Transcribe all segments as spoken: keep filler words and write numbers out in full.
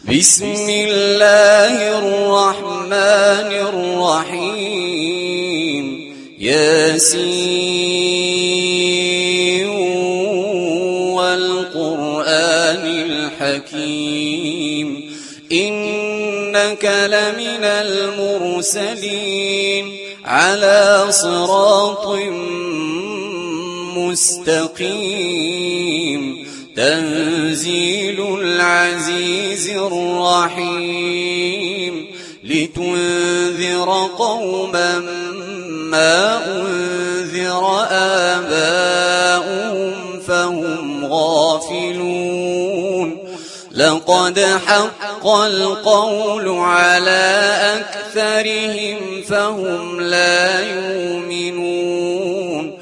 بسم الله الرحمن الرحيم ياسين والقرآن الحكيم إنك لمن المرسلين على صراط مستقيم تنزيل العزيز الرحيم لتنذر قوما ما أنذر آباؤهم فهم غافلون لقد حق القول على أكثرهم فهم لا يؤمنون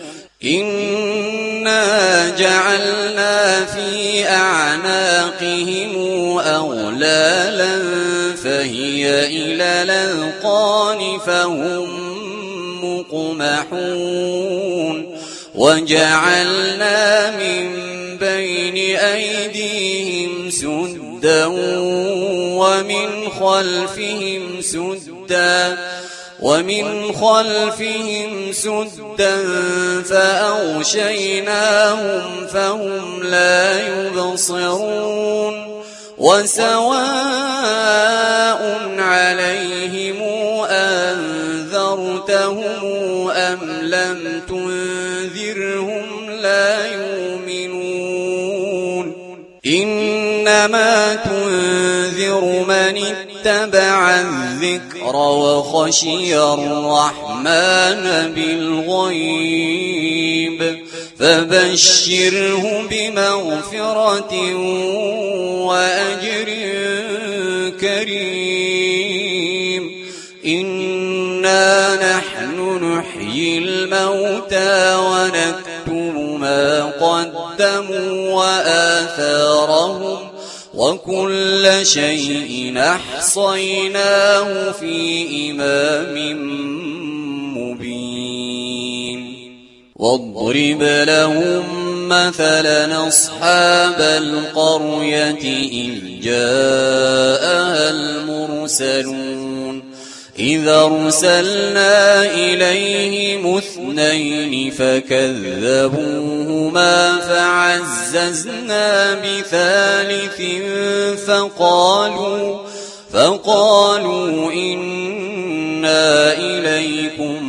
إنا جعلنا في أعناقهم أغلالا فهي إلى الأذقان فهم مقمحون وجعلنا من بين أيديهم سدا ومن خلفهم سدا ومن خلفهم سدا فأغشيناهم فهم لا يبصرون وسواء عليهم أنذرتهم أم لم تنذرهم لا يؤمنون إنما تنذر من اتبع الذكر وخشي الرحمن بالغيب فبشره بمغفرة وأجر كريم إنا نحن نحيي الموتى ونكتب ما قدموا وآثارهم وكل شيء أحصيناه في إمام مبين واضرب لهم مثلا أصحاب القرية إذ جاءها المرسلون إذا أرسلنا إليهم اثنين فكذبوهما فعززنا بثالث فقالوا فقالوا إنا إليكم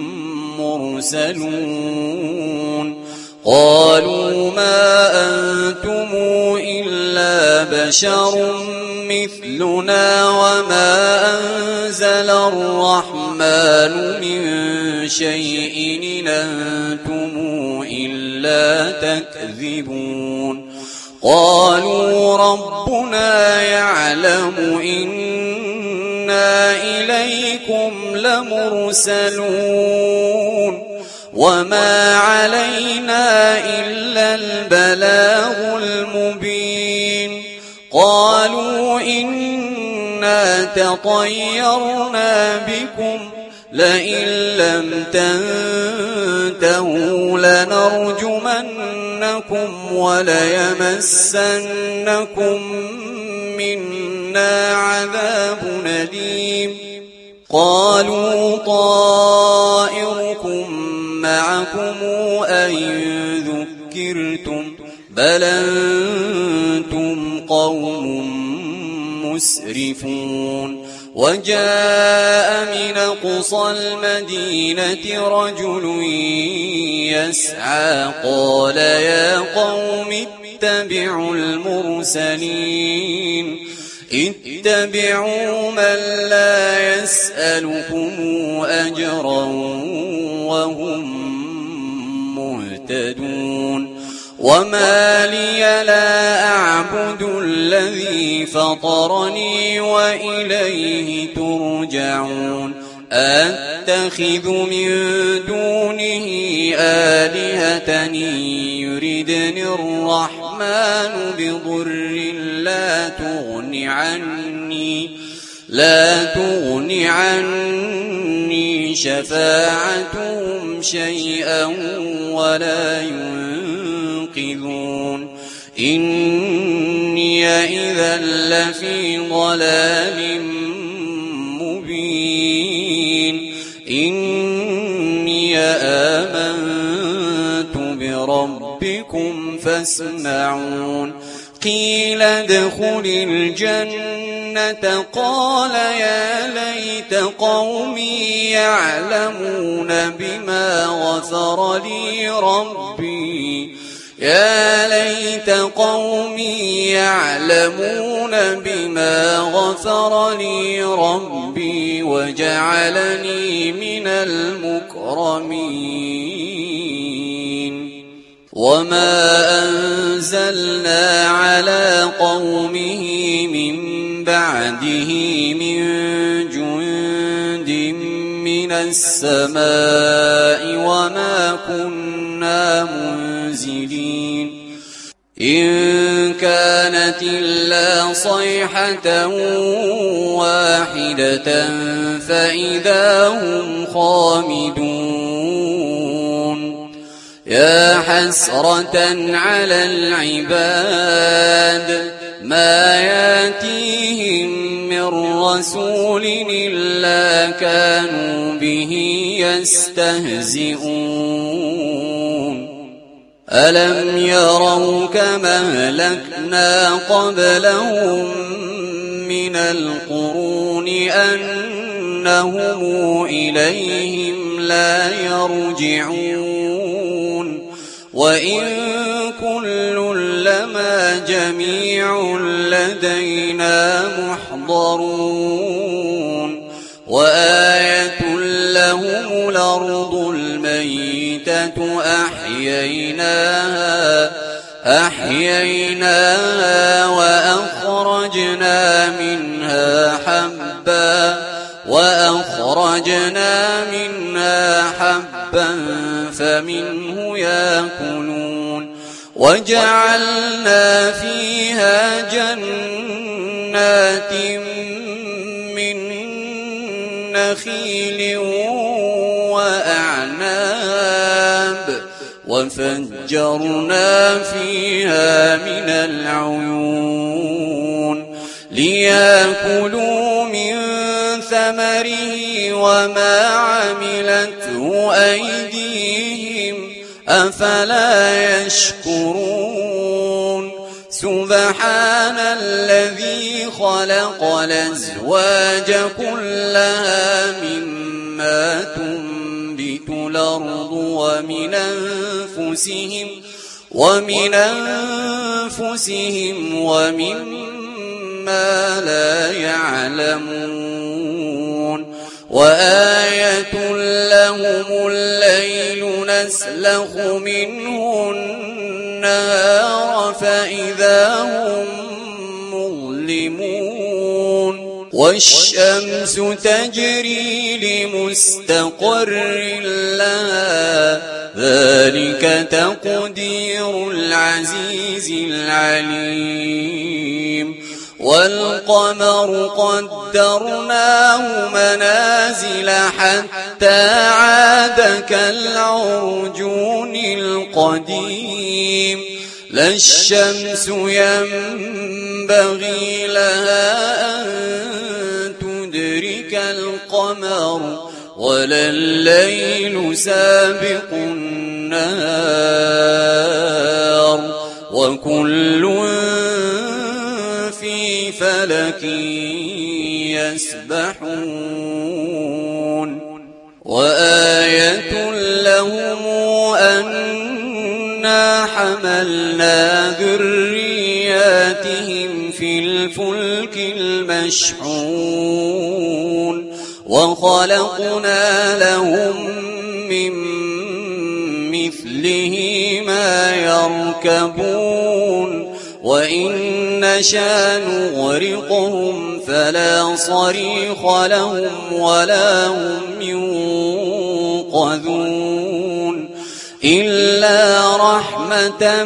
مرسلون قالوا ما أنتم إلا بشر مثلنا وما أنزل الرحمن من شيء إن أنتم إلا تكذبون قالوا ربنا يعلم إنا إليكم لمرسلون وما علينا إلا البلاغ المبين قالوا إنا تطيرنا بكم لئن لم تنتهوا لنرجمنكم وليمسنكم منا عذاب أليم قالوا طائركم معكم أئن ذكرتم بل أنتم قوم مسرفون وجاء من أقصى المدينة رجل يسعى قال يا قوم اتبعوا المرسلين اتبعوا من لا يسألكم أجرا وهم مهتدون وما لي لا أعبد الذي فطرني وإليه ترجعون أتخذ من دونه آلهة يردني الرحمن بضر لا تغن عني لا تغن عني شفاعتهم شيئا ولا ينقذون إني إني إذا لفي ضلال مبين إني آمنت بربكم فاسمعون قيل ادخل الجنة قال يا ليت قومي يعلمون بما غفر لي ربي يا ليت قومي يعلمون بما غفر لي ربي وجعلني من المكرمين وما أنزلنا على قومه من بعده من جند من السماء وما كنا منزلين إن كانت إلا صيحة واحدة فإذا هم خامدون يا حسرة على العباد ما ياتيهم من رسول إلا كانوا به يستهزئون ألم يروا كما أهلكنا قبلهم من القرون أنهم إليهم لا يرجعون وإن كل لما جميع لدينا محضرون وآية لهم الأرض الميتة أحييناها أحييناها وأخرجنا منها حبا وأخرجنا منها حبا فمنه يأكلون وجعلنا فيها جنات من نخيل وأعناب وفجرنا فيها من العيون ليأكلوا من ثمره وما عملته أيديهم أفلا يشكرون سبحان الذي خلق الأزواج كلها مما تنبت الأرض ومن أنفسهم ومن أنفسهم ومما لا يعلمون وآية لهم الليل نسلخ منه النهار فإذا هم مظلمون والشمس تجري لمستقر لها ذلك تقدير العزيز العليم والقمر قدرناه منازل حتى عاد كالعرجون القديم لا الشمس ينبغي لها أن تدرك القمر ولا الليل سابق النهار وكل في فلك يسبحون وآية لهم أنا حملنا ذرياتهم في الفلك المشحون وخلقنا لهم من مثله ما يركبون وإن نشأ نغرقهم فلا صريخ لهم ولا هم ينقذون إلا رحمة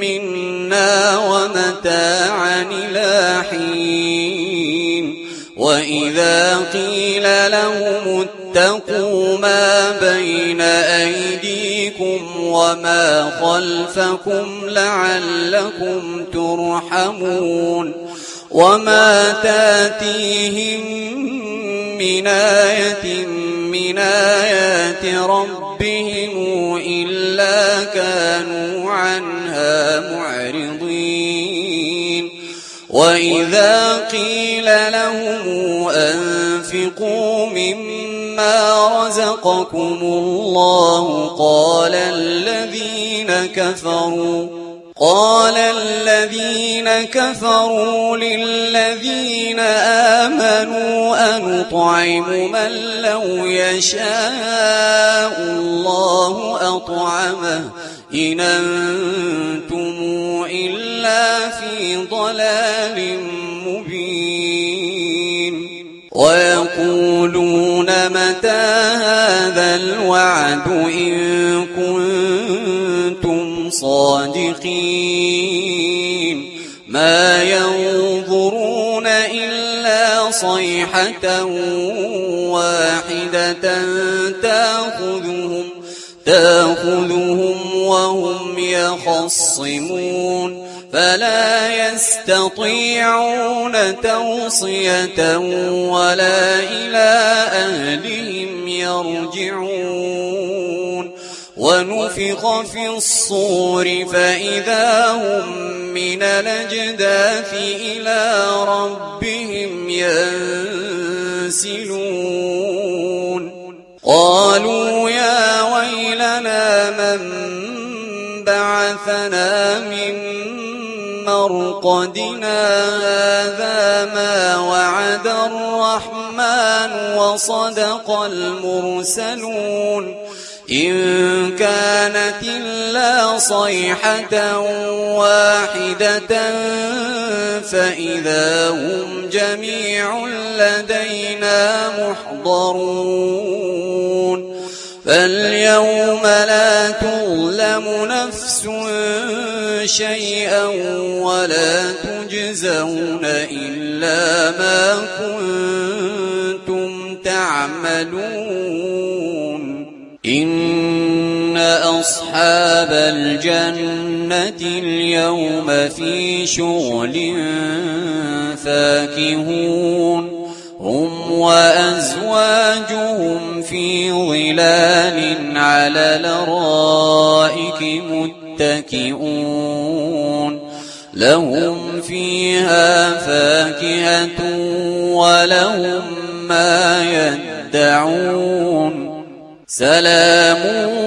منا ومتاعا إلى حين وإذا قيل لهم اتقوا ما بين أيديكم وما خلفكم لعلكم ترحمون وما تاتيهم من آية من آيات ربهم إلا كانوا عنها معرضين وإذا قيل لهم أنفقوا مما رزقكم الله قال الذين كفروا قال الذين كفروا للذين آمنوا أنطعم من لو يشاء الله أطعمه إن أنتم إلا في ضلال مبين ويقولون متى هذا الوعد إن كنتم صادقين ما ينظرون إلا صيحة واحدة تأخذهم تأخذهم وهم يخصمون فلا يستطيعون توصية ولا إلى أهلهم يرجعون ونفخ في الصور فإذا هم من الأجداث إلى ربهم ينسلون قالوا يا ويلنا من بعثنا من مرقدنا هذا ما وعد الرحمن وصدق المرسلون إن كانت إلا صيحة واحدة فإذا هم جميع لدينا محضرون فاليوم لا تظلم نفس شيئا ولا تجزون إلا ما كنتم تعملون إن أصحاب الجنة اليوم في شغل فاكهون هم وأزواجهم في ظلال على الأرائك متكئون لهم فيها فاكهة ولهم ما يدعون سلام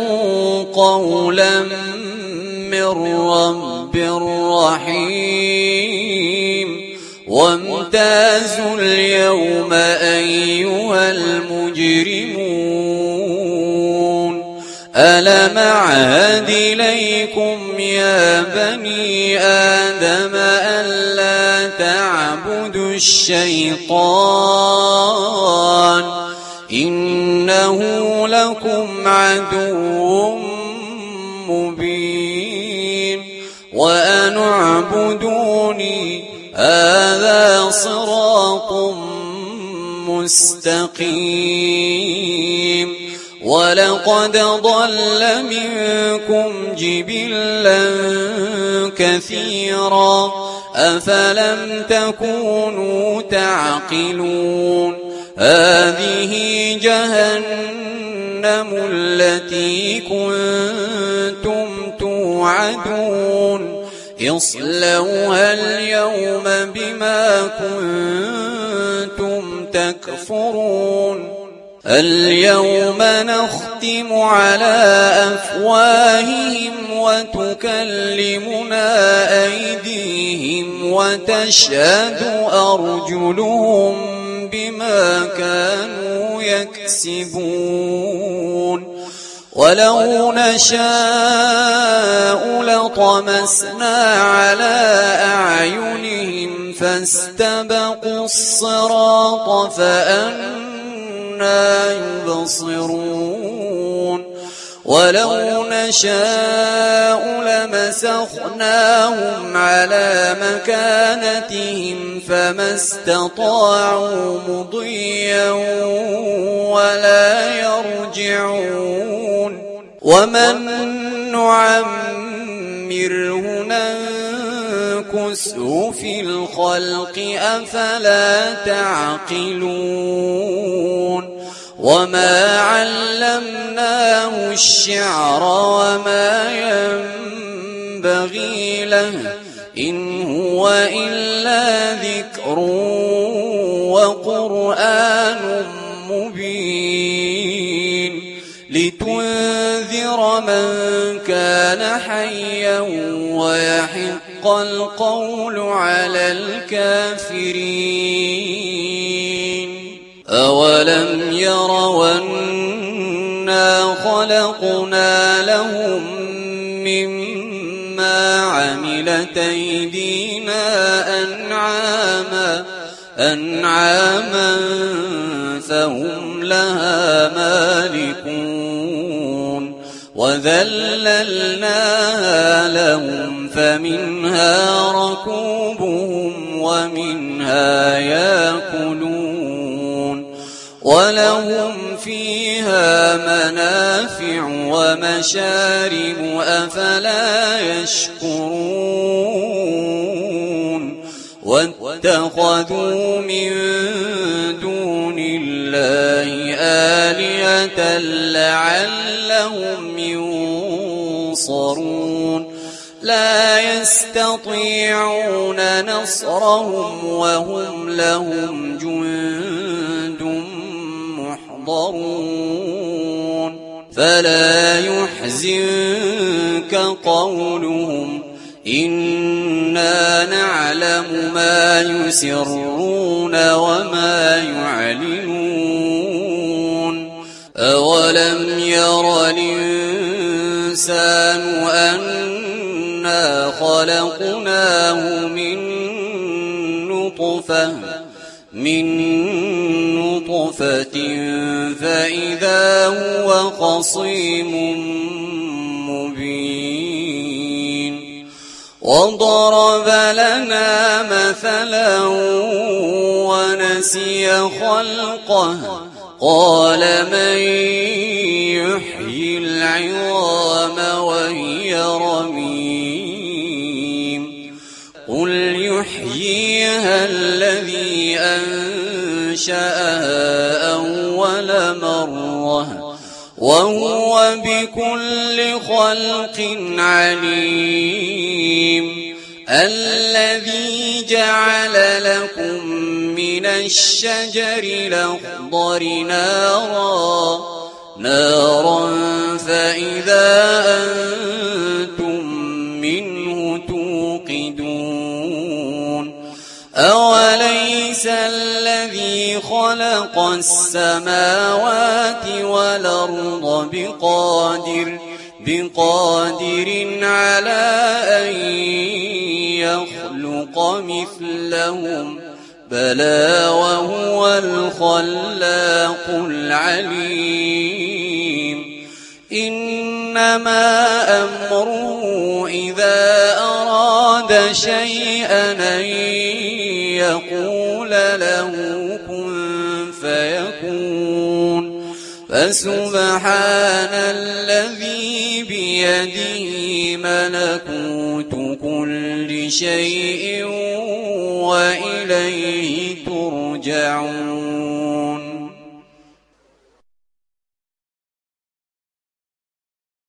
قولا من رب رحيم وامتازوا اليوم أيها المجرمون ألم أعهد إليكم يا بني آدم ألا تعبدوا الشيطان إنه لكم عدو مبين وأن اعبدوني هذا صراط مستقيم ولقد ضل منكم جبلا كثيرا أفلم تكونوا تعقلون هذه جهنم التي كنتم توعدون اصلوها اليوم بما كنتم تكفرون اليوم نختم على أفواههم وتكلمنا أيديهم وتشهد أرجلهم بما كانوا يكسبون ولو نشاء لطمسنا على أعينهم فاستبقوا الصراط فأنى يبصرون ولو نشاء لمسخناهم على مكانتهم فما استطاعوا مضيا ولا يرجعون ومن نعمره ننكسه في الخلق أفلا تعقلون وما علمناه الشعر وما ينبغي له إن هو إلا ذكر وقرآن مبين لتنذر من كان حيا ويحق القول على الكافرين أولم يروا أنا خلقنا لهم مما عملت أيدينا أنعاما أنعاما فهم لها مالكون وذللناها لهم فمنها ركوبهم ومنها يأكلون ولهم فيها منافع ومشارب أفلا يشكرون واتخذوا من دون الله آلهة لعلهم ينصرون لا يستطيعون نصرهم وهم لهم جند محضرون فلا يحزنك قولهم إنا نعلم ما يسرون وما يعلنون أولم ير الإنسان أنا خلقناه من نطفة من نطفة فإذا هو خصيم مبين وضرب لنا مثلا ونسي خلقه قال من يحيي العظام وهي رميم قل يحييها الذي أنشأها أول مرة وهو بكل خلق عليم الذي جعل لكم من الشجر الأخضر نارا نارا فإذا أنتم منه توقدون أوليس الذي خلق السماوات والأرض بقادر بقادر على أن يخلق مثلهم بلى وهو الخلاق العليم إنما أمره إذا أراد شيئا أن يقول له كن فيكون فسبحان الذي بيده ملكوت كل شيء وإليه ترجعون